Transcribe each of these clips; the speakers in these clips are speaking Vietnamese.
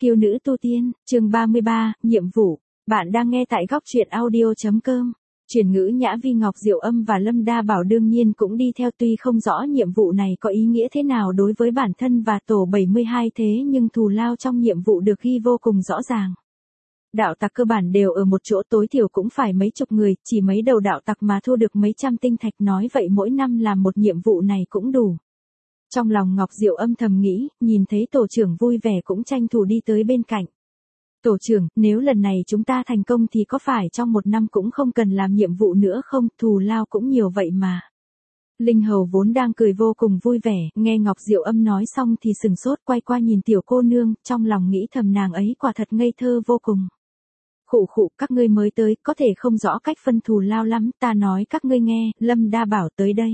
Kiêu nữ tu tiên, chương 33, nhiệm vụ. Bạn đang nghe tại góc truyện audio.com. Chuyển ngữ Nhã Vi, Ngọc Diệu Âm và Lâm Đa Bảo đương nhiên cũng đi theo, tuy không rõ nhiệm vụ này có ý nghĩa thế nào đối với bản thân và tổ 72 thế nhưng thù lao trong nhiệm vụ được ghi vô cùng rõ ràng. Đạo tặc cơ bản đều ở một chỗ, tối thiểu cũng phải mấy chục người, chỉ mấy đầu đạo tặc mà thu được mấy trăm tinh thạch, nói vậy mỗi năm làm một nhiệm vụ này cũng đủ. Trong lòng Ngọc Diệu âm thầm nghĩ, nhìn thấy tổ trưởng vui vẻ cũng tranh thủ đi tới bên cạnh. Tổ trưởng, nếu lần này chúng ta thành công thì có phải trong một năm cũng không cần làm nhiệm vụ nữa không, thù lao cũng nhiều vậy mà. Linh Hầu vốn đang cười vô cùng vui vẻ, nghe Ngọc Diệu âm nói xong thì sừng sốt, quay qua nhìn tiểu cô nương, trong lòng nghĩ thầm nàng ấy quả thật ngây thơ vô cùng. Khụ khụ, các ngươi mới tới, có thể không rõ cách phân thù lao lắm, ta nói các ngươi nghe, Lâm Đa Bảo tới đây.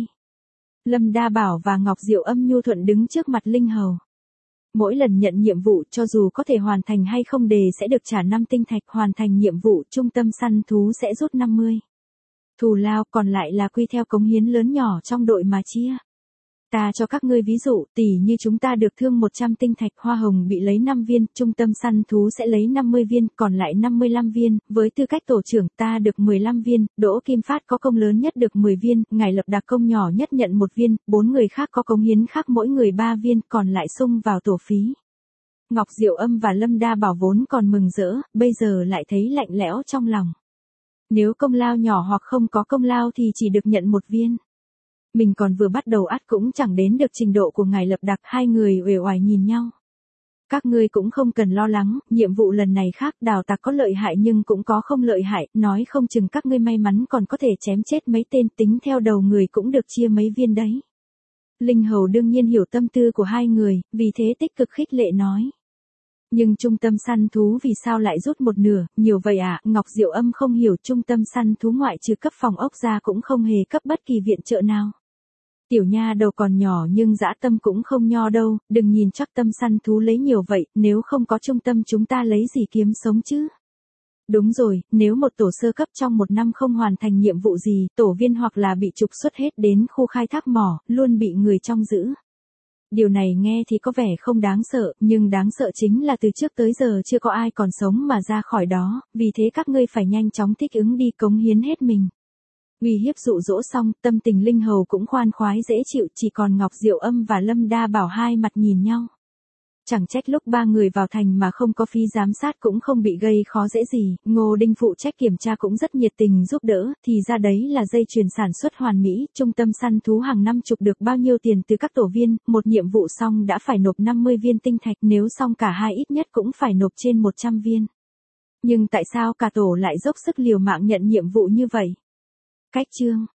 Lâm Đa Bảo và Ngọc Diệu âm nhu thuận đứng trước mặt Linh Hầu. Mỗi lần nhận nhiệm vụ, cho dù có thể hoàn thành hay không đề sẽ được trả 5 tinh thạch, hoàn thành nhiệm vụ, trung tâm săn thú sẽ rút 50. Thù lao còn lại là quy theo cống hiến lớn nhỏ trong đội mà chia. Ta cho các ngươi ví dụ, tỷ như chúng ta được thương 100 tinh thạch, hoa hồng bị lấy 5 viên, trung tâm săn thú sẽ lấy 50 viên, còn lại 55 viên, với tư cách tổ trưởng ta được 15 viên, Đỗ Kim Phát có công lớn nhất được 10 viên, Ngài Lập Đặc công nhỏ nhất nhận 1 viên, 4 người khác có cống hiến khác mỗi người 3 viên, còn lại sung vào tổ phí. Ngọc Diệu âm và Lâm Đa Bảo vốn còn mừng rỡ, bây giờ lại thấy lạnh lẽo trong lòng. Nếu công lao nhỏ hoặc không có công lao thì chỉ được nhận 1 viên. Mình còn vừa bắt đầu ắt cũng chẳng đến được trình độ của Ngài Lập Đặc, hai người uể oải nhìn nhau. Các ngươi cũng không cần lo lắng, nhiệm vụ lần này khác, đào tặc có lợi hại nhưng cũng có không lợi hại, nói không chừng các ngươi may mắn còn có thể chém chết mấy tên, tính theo đầu người cũng được chia mấy viên đấy. Linh Hầu đương nhiên hiểu tâm tư của hai người, vì thế tích cực khích lệ nói. Nhưng trung tâm săn thú vì sao lại rút một nửa, nhiều vậy à? Ngọc Diệu âm không hiểu, trung tâm săn thú ngoại trừ cấp phòng ốc ra cũng không hề cấp bất kỳ viện trợ nào. Tiểu nha đầu còn nhỏ nhưng dã tâm cũng không nho đâu, đừng nhìn chắc tâm săn thú lấy nhiều vậy, nếu không có trung tâm chúng ta lấy gì kiếm sống chứ? Đúng rồi, nếu một tổ sơ cấp trong một năm không hoàn thành nhiệm vụ gì, tổ viên hoặc là bị trục xuất hết đến khu khai thác mỏ, luôn bị người trong giữ. Điều này nghe thì có vẻ không đáng sợ, nhưng đáng sợ chính là từ trước tới giờ chưa có ai còn sống mà ra khỏi đó, vì thế các ngươi phải nhanh chóng thích ứng đi, cống hiến hết mình. Uy hiếp dụ dỗ xong, tâm tình Linh Hầu cũng khoan khoái dễ chịu, chỉ còn Ngọc Diệu âm và Lâm Đa Bảo hai mặt nhìn nhau. Chẳng trách lúc ba người vào thành mà không có phí giám sát cũng không bị gây khó dễ gì, Ngô Đinh phụ trách kiểm tra cũng rất nhiệt tình giúp đỡ, thì ra đấy là dây chuyền sản xuất hoàn mỹ, trung tâm săn thú hàng năm chụp được bao nhiêu tiền từ các tổ viên, một nhiệm vụ xong đã phải nộp 50 viên tinh thạch, nếu xong cả hai ít nhất cũng phải nộp trên 100 viên. Nhưng tại sao cả tổ lại dốc sức liều mạng nhận nhiệm vụ như vậy? Cách chương